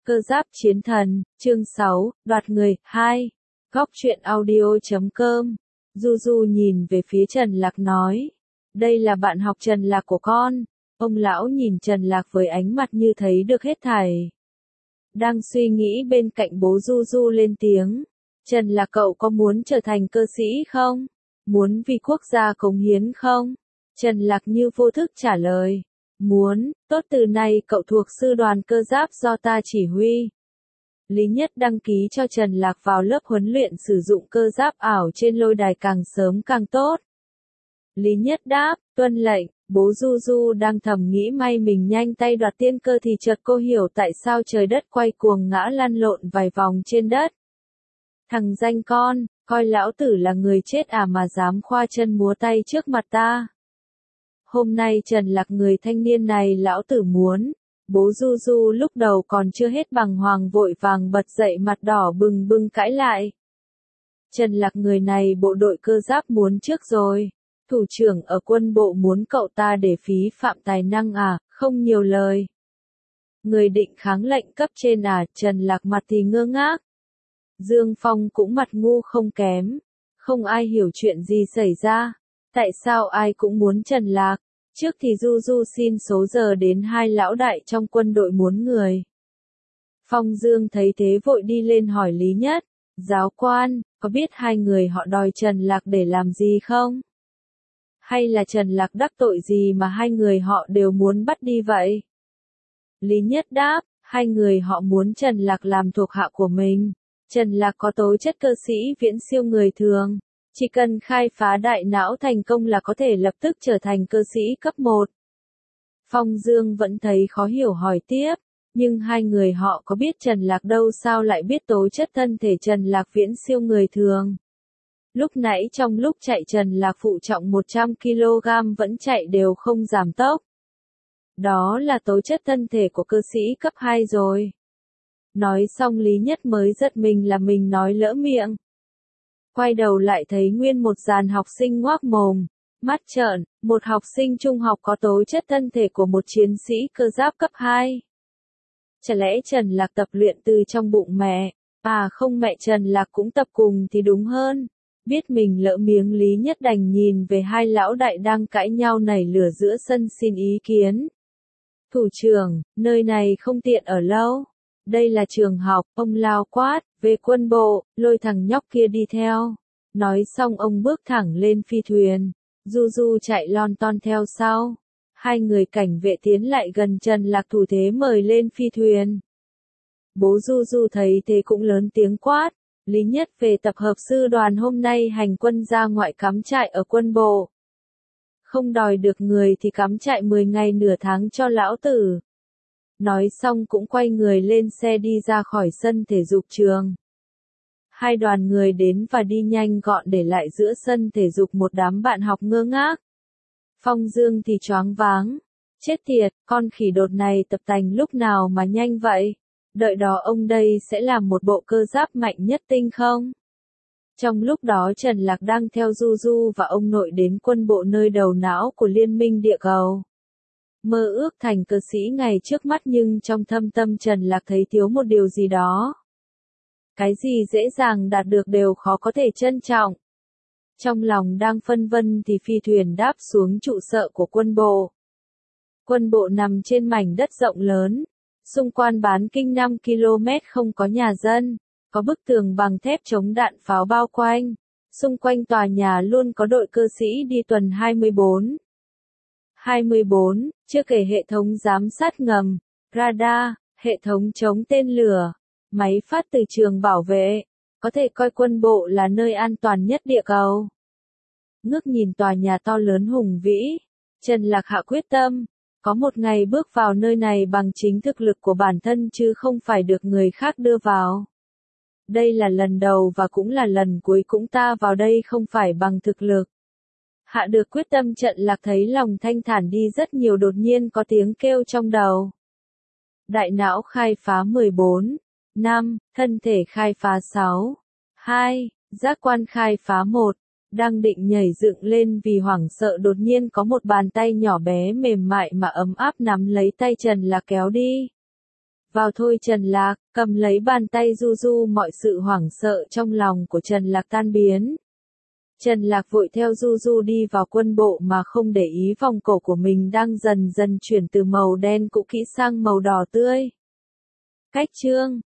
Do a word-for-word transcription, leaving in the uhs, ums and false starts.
Cơ giáp chiến thần, chương sáu, đoạt người, hai. Góc truyện audio chấm com. Du Du nhìn về phía Trần Lạc nói. Đây là bạn học Trần Lạc của con. Ông lão nhìn Trần Lạc với ánh mặt như thấy được hết thảy. Đang suy nghĩ bên cạnh bố Du Du lên tiếng. Trần Lạc, cậu có muốn trở thành cơ sĩ không? Muốn vì quốc gia cống hiến không? Trần Lạc như vô thức trả lời. Muốn, tốt, từ nay cậu thuộc sư đoàn cơ giáp do ta chỉ huy. Lý Nhất đăng ký cho Trần Lạc vào lớp huấn luyện sử dụng cơ giáp ảo trên lôi đài càng sớm càng tốt. Lý Nhất đáp, tuân lệnh. Bố Du Du đang thầm nghĩ may mình nhanh tay đoạt tiên cơ thì chợt cô hiểu tại sao trời đất quay cuồng ngã lăn lộn vài vòng trên đất. Thằng danh con, coi lão tử là người chết à mà dám khoa chân múa tay trước mặt ta. Hôm nay Trần Lạc người thanh niên này lão tử muốn. Bố Du Du lúc đầu còn chưa hết bàng hoàng vội vàng bật dậy mặt đỏ bừng bừng cãi lại. Trần Lạc người này bộ đội cơ giáp muốn trước rồi. Thủ trưởng ở quân bộ muốn cậu ta để phí phạm tài năng à, không nhiều lời. Người định kháng lệnh cấp trên à, Trần Lạc mặt thì ngơ ngác. Dương Phong cũng mặt ngu không kém. Không ai hiểu chuyện gì xảy ra. Tại sao ai cũng muốn Trần Lạc? Trước thì Du Du xin số giờ đến hai lão đại trong quân đội muốn người. Phong Dương thấy thế vội đi lên hỏi Lý Nhất. Giáo quan, có biết hai người họ đòi Trần Lạc để làm gì không? Hay là Trần Lạc đắc tội gì mà hai người họ đều muốn bắt đi vậy? Lý Nhất đáp, hai người họ muốn Trần Lạc làm thuộc hạ của mình. Trần Lạc có tố chất cơ sĩ viễn siêu người thường. Chỉ cần khai phá đại não thành công là có thể lập tức trở thành cơ sĩ cấp một. Phong Dương vẫn thấy khó hiểu hỏi tiếp, nhưng hai người họ có biết Trần Lạc đâu sao lại biết tố chất thân thể Trần Lạc viễn siêu người thường. Lúc nãy trong lúc chạy Trần Lạc phụ trọng một trăm ki lô gam vẫn chạy đều không giảm tốc. Đó là tố chất thân thể của cơ sĩ cấp hai rồi. Nói xong Lý Nhất mới giật mình là mình nói lỡ miệng. Quay đầu lại thấy nguyên một dàn học sinh ngoác mồm, mắt trợn, một học sinh trung học có tố chất thân thể của một chiến sĩ cơ giáp cấp hai. Chả lẽ Trần Lạc tập luyện từ trong bụng mẹ, à không, mẹ Trần Lạc cũng tập cùng thì đúng hơn. Biết mình lỡ miếng, Lý Nhất đành nhìn về hai lão đại đang cãi nhau nảy lửa giữa sân xin ý kiến. Thủ trưởng, nơi này không tiện ở lâu. Đây là trường học, ông lao quát, về quân bộ, lôi thằng nhóc kia đi theo. Nói xong ông bước thẳng lên phi thuyền. Du Du chạy lon ton theo sau. Hai người cảnh vệ tiến lại gần Trần Lạc thủ thế mời lên phi thuyền. Bố Du Du thấy thế cũng lớn tiếng quát. Lý Nhất về tập hợp sư đoàn hôm nay hành quân ra ngoại cắm trại ở quân bộ. Không đòi được người thì cắm trại mười ngày nửa tháng cho lão tử. Nói xong cũng quay người lên xe đi ra khỏi sân thể dục trường. Hai đoàn người đến và đi nhanh gọn để lại giữa sân thể dục một đám bạn học ngơ ngác. Phong Dương thì choáng váng. Chết tiệt, con khỉ đột này tập tành lúc nào mà nhanh vậy? Đợi đó ông đây sẽ làm một bộ cơ giáp mạnh nhất tinh không? Trong lúc đó Trần Lạc đang theo Du Du và ông nội đến quân bộ nơi đầu não của Liên minh địa cầu. Mơ ước thành cơ sĩ ngày trước mắt nhưng trong thâm tâm Trần Lạc thấy thiếu một điều gì đó. Cái gì dễ dàng đạt được đều khó có thể trân trọng. Trong lòng đang phân vân thì phi thuyền đáp xuống trụ sở của quân bộ. Quân bộ nằm trên mảnh đất rộng lớn. Xung quanh bán kinh năm ki lô mét không có nhà dân. Có bức tường bằng thép chống đạn pháo bao quanh. Xung quanh tòa nhà luôn có đội cơ sĩ đi tuần hai mươi bốn. hai mươi bốn, chưa kể hệ thống giám sát ngầm, radar, hệ thống chống tên lửa, máy phát từ trường bảo vệ, có thể coi quân bộ là nơi an toàn nhất địa cầu. Ngước nhìn tòa nhà to lớn hùng vĩ, Trần Lạc hạ quyết tâm, có một ngày bước vào nơi này bằng chính thực lực của bản thân chứ không phải được người khác đưa vào. Đây là lần đầu và cũng là lần cuối cũng ta vào đây không phải bằng thực lực. Hạ được quyết tâm Trần Lạc thấy lòng thanh thản đi rất nhiều, đột nhiên có tiếng kêu trong đầu. Đại não khai phá mười bốn, năm, thân thể khai phá sáu, hai, giác quan khai phá một, đang định nhảy dựng lên vì hoảng sợ đột nhiên có một bàn tay nhỏ bé mềm mại mà ấm áp nắm lấy tay Trần Lạc kéo đi. Vào thôi Trần Lạc, cầm lấy bàn tay Du Du, mọi sự hoảng sợ trong lòng của Trần Lạc tan biến. Trần Lạc vội theo Du Du đi vào quân bộ mà không để ý vòng cổ của mình đang dần dần chuyển từ màu đen cũ kỹ sang màu đỏ tươi. Cách chương